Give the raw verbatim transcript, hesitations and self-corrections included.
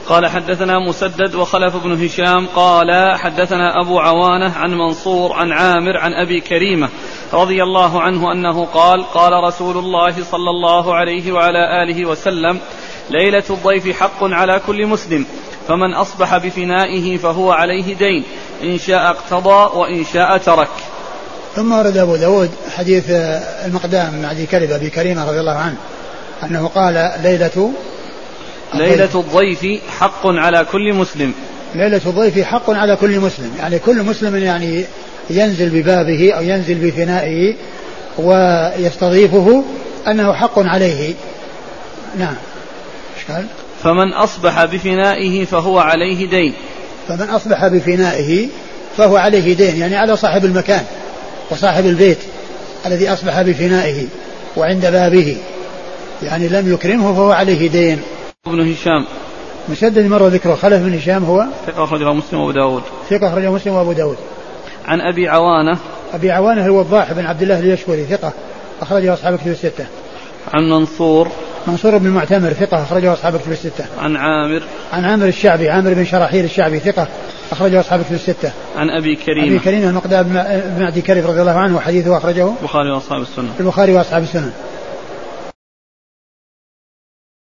قال حدثنا مسدد وخلف بن هشام قال حدثنا أبو عوانة عن منصور عن عامر عن أبي كريمة رضي الله عنه أنه قال قال رسول الله صلى الله عليه وعلى آله وسلم ليلة الضيف حق على كل مسلم فمن أصبح بفنائه فهو عليه دين إن شاء اقتضى وإن شاء ترك. ثم ورد أبو داود حديث المقدام بن عدي كرب أبي كريمة رضي الله عنه أنه قال ليلة ليلة الضيف حق على كل مسلم. ليلة الضيف حق على كل مسلم يعني كل مسلم يعني ينزل ببابه أو ينزل بفنائه ويستضيفه أنه حق عليه. نعم. إشكال؟ فمن أصبح بفنائه فهو عليه دين. فمن أصبح بفنائه فهو عليه دين يعني على صاحب المكان وصاحب البيت الذي أصبح بفنائه وعند بابه يعني لم يكرمه فهو عليه دين. ابن هشام مسدد مرة ذكره. خلف بن هشام هو ثقة أخرجه مسلم وأبو داود. ثقة أخرجه مسلم وأبو داود. عن أبي عوانة أبي عوانة الوضاح بن عبد الله اليشكري ثقة أخرجه أصحاب الكتب الستة. عن منصور منصور بن المعتمر ثقة أخرجه أصحاب الكتب الستة. عن عامر عن عامر الشعبي عامر بن شراحيل الشعبي ثقة أخرجه أصحاب الكتب الستة. عن أبي كريمة أبي كريمة المقدام بن عدي كرب رضي الله عنه وحديثه أخرجه البخاري وأصحاب السنة البخاري وأصحاب السنة.